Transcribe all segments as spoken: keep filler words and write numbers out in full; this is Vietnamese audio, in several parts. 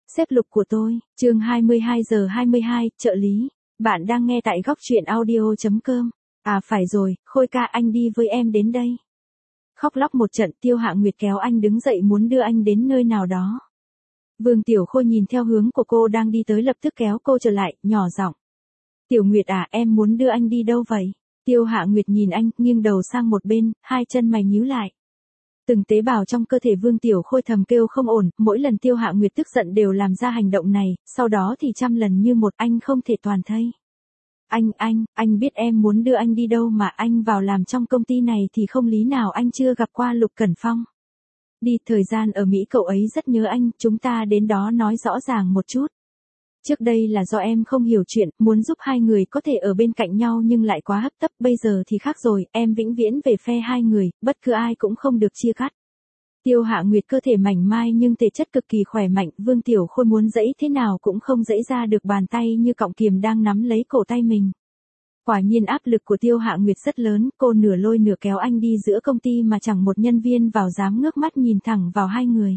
Xếp lục của tôi, chương hai mươi hai giờ hai mươi hai, trợ lý. Bạn đang nghe tại góc truyện audio.com. À phải rồi, Khôi ca anh đi với em đến đây. Khóc lóc một trận, Tiêu Hạ Nguyệt kéo anh đứng dậy muốn đưa anh đến nơi nào đó. Vương Tiểu Khôi nhìn theo hướng của cô đang đi tới lập tức kéo cô trở lại, nhỏ giọng. Tiểu Nguyệt à, em muốn đưa anh đi đâu vậy? Tiêu Hạ Nguyệt nhìn anh, nghiêng đầu sang một bên, hai chân mày nhíu lại. Từng tế bào trong cơ thể Vương Tiểu Khôi thầm kêu không ổn, mỗi lần Tiêu Hạ Nguyệt tức giận đều làm ra hành động này, sau đó thì trăm lần như một anh không thể toàn thây. Anh, anh, anh biết em muốn đưa anh đi đâu mà anh vào làm trong công ty này thì không lý nào anh chưa gặp qua Lục Cẩn Phong. Đi, thời gian ở Mỹ cậu ấy rất nhớ anh, chúng ta đến đó nói rõ ràng một chút. Trước đây là do em không hiểu chuyện, muốn giúp hai người có thể ở bên cạnh nhau nhưng lại quá hấp tấp, bây giờ thì khác rồi, em vĩnh viễn về phe hai người, bất cứ ai cũng không được chia cắt. Tiêu Hạ Nguyệt cơ thể mảnh mai nhưng thể chất cực kỳ khỏe mạnh, Vương Tiểu Khôi muốn giãy thế nào cũng không giãy ra được, bàn tay như cọng kiềm đang nắm lấy cổ tay mình. Quả nhiên áp lực của Tiêu Hạ Nguyệt rất lớn, cô nửa lôi nửa kéo anh đi giữa công ty mà chẳng một nhân viên vào dám ngước mắt nhìn thẳng vào hai người.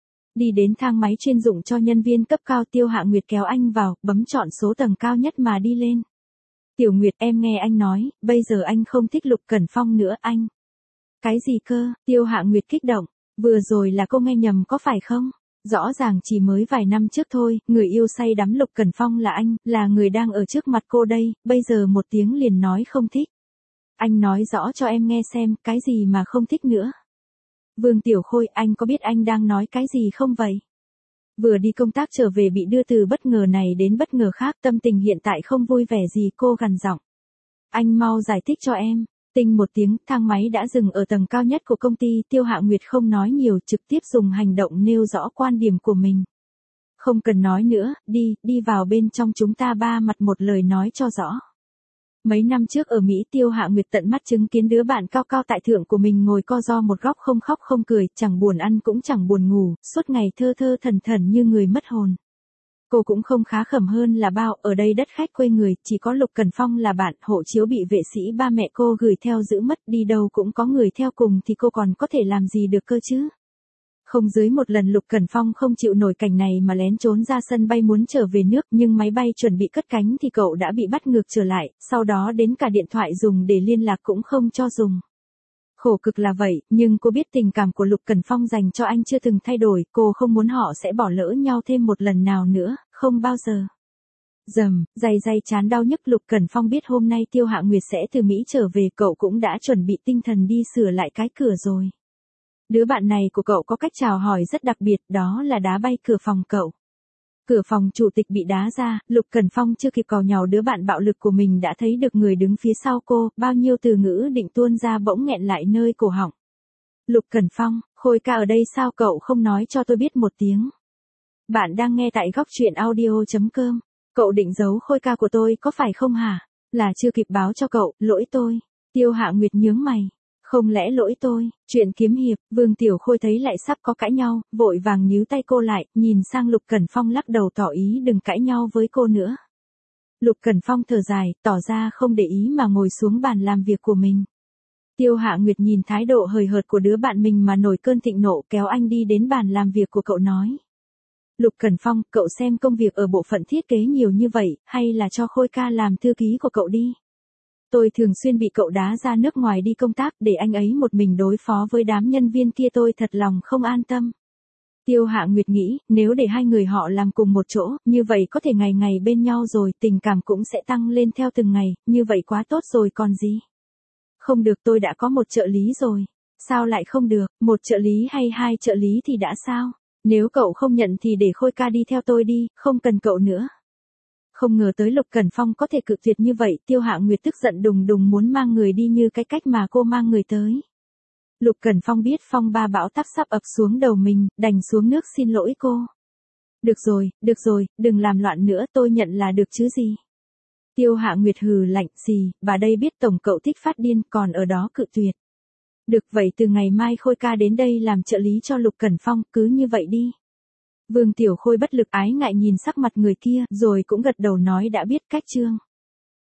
Đi đến thang máy chuyên dụng cho nhân viên cấp cao, Tiêu Hạ Nguyệt kéo anh vào, bấm chọn số tầng cao nhất mà đi lên. Tiểu Nguyệt, em nghe anh nói, bây giờ anh không thích Lục Cẩn Phong nữa anh. Cái gì cơ? Tiêu Hạ Nguyệt kích động. Vừa rồi là cô nghe nhầm có phải không? Rõ ràng chỉ mới vài năm trước thôi, người yêu say đắm Lục Cẩn Phong là anh, là người đang ở trước mặt cô đây, bây giờ một tiếng liền nói không thích. Anh nói rõ cho em nghe xem, cái gì mà không thích nữa. Vương Tiểu Khôi, anh có biết anh đang nói cái gì không vậy? Vừa đi công tác trở về bị đưa từ bất ngờ này đến bất ngờ khác, tâm tình hiện tại không vui vẻ gì, cô gằn giọng. Anh mau giải thích cho em. Tinh một tiếng, thang máy đã dừng ở tầng cao nhất của công ty, Tiêu Hạ Nguyệt không nói nhiều, trực tiếp dùng hành động nêu rõ quan điểm của mình. Không cần nói nữa, đi, đi vào bên trong, chúng ta ba mặt một lời nói cho rõ. Mấy năm trước ở Mỹ, Tiêu Hạ Nguyệt tận mắt chứng kiến đứa bạn cao cao tại thượng của mình ngồi co ro một góc, không khóc không cười, chẳng buồn ăn cũng chẳng buồn ngủ, suốt ngày thơ thơ thẩn thẩn như người mất hồn. Cô cũng không khá khẩm hơn là bao, ở đây đất khách quê người, chỉ có Lục Cẩn Phong là bạn, hộ chiếu bị vệ sĩ ba mẹ cô gửi theo giữ mất, đi đâu cũng có người theo cùng thì cô còn có thể làm gì được cơ chứ. Không dưới một lần Lục Cẩn Phong không chịu nổi cảnh này mà lén trốn ra sân bay muốn trở về nước, nhưng máy bay chuẩn bị cất cánh thì cậu đã bị bắt ngược trở lại, sau đó đến cả điện thoại dùng để liên lạc cũng không cho dùng. Khổ cực là vậy, nhưng cô biết tình cảm của Lục Cẩn Phong dành cho anh chưa từng thay đổi, cô không muốn họ sẽ bỏ lỡ nhau thêm một lần nào nữa, không bao giờ. Dầm, day day chán đau nhức, Lục Cẩn Phong biết hôm nay Tiêu Hạ Nguyệt sẽ từ Mỹ trở về, cậu cũng đã chuẩn bị tinh thần đi sửa lại cái cửa rồi. Đứa bạn này của cậu có cách chào hỏi rất đặc biệt, đó là đá bay cửa phòng cậu. Cửa phòng chủ tịch bị đá ra, Lục Cẩn Phong chưa kịp cò nhàu đứa bạn bạo lực của mình đã thấy được người đứng phía sau cô, bao nhiêu từ ngữ định tuôn ra bỗng nghẹn lại nơi cổ họng. Lục Cẩn Phong, Khôi ca ở đây sao cậu không nói cho tôi biết một tiếng? Bạn đang nghe tại góc truyện audio.com. Cậu định giấu Khôi ca của tôi có phải không hả? Là chưa kịp báo cho cậu, lỗi tôi. Tiêu Hạ Nguyệt nhướng mày. Không lẽ lỗi tôi? Chuyện kiếm hiệp, Vương Tiểu Khôi thấy lại sắp có cãi nhau, vội vàng níu tay cô lại, nhìn sang Lục Cẩn Phong lắc đầu tỏ ý đừng cãi nhau với cô nữa. Lục Cẩn Phong thở dài, tỏ ra không để ý mà ngồi xuống bàn làm việc của mình. Tiêu Hạ Nguyệt nhìn thái độ hời hợt của đứa bạn mình mà nổi cơn thịnh nộ, kéo anh đi đến bàn làm việc của cậu nói. Lục Cẩn Phong, cậu xem công việc ở bộ phận thiết kế nhiều như vậy, hay là cho Khôi ca làm thư ký của cậu đi. Tôi thường xuyên bị cậu đá ra nước ngoài đi công tác, để anh ấy một mình đối phó với đám nhân viên kia tôi thật lòng không an tâm. Tiêu Hạ Nguyệt nghĩ, nếu để hai người họ làm cùng một chỗ, như vậy có thể ngày ngày bên nhau rồi, tình cảm cũng sẽ tăng lên theo từng ngày, như vậy quá tốt rồi còn gì. Không được, tôi đã có một trợ lý rồi. Sao lại không được, một trợ lý hay hai trợ lý thì đã sao? Nếu cậu không nhận thì để Khôi ca đi theo tôi đi, không cần cậu nữa. Không ngờ tới Lục Cẩn Phong có thể cự tuyệt như vậy, Tiêu Hạ Nguyệt tức giận đùng đùng muốn mang người đi như cái cách mà cô mang người tới. Lục Cẩn Phong biết phong ba bão táp sắp ập xuống đầu mình, đành xuống nước xin lỗi cô. Được rồi, được rồi, đừng làm loạn nữa, tôi nhận là được chứ gì. Tiêu Hạ Nguyệt hừ lạnh, gì, bà đây biết tổng cậu thích phát điên, còn ở đó cự tuyệt. Được vậy từ ngày mai Khôi ca đến đây làm trợ lý cho Lục Cẩn Phong, cứ như vậy đi. Vương Tiểu Khôi bất lực ái ngại nhìn sắc mặt người kia, rồi cũng gật đầu nói đã biết cách chương.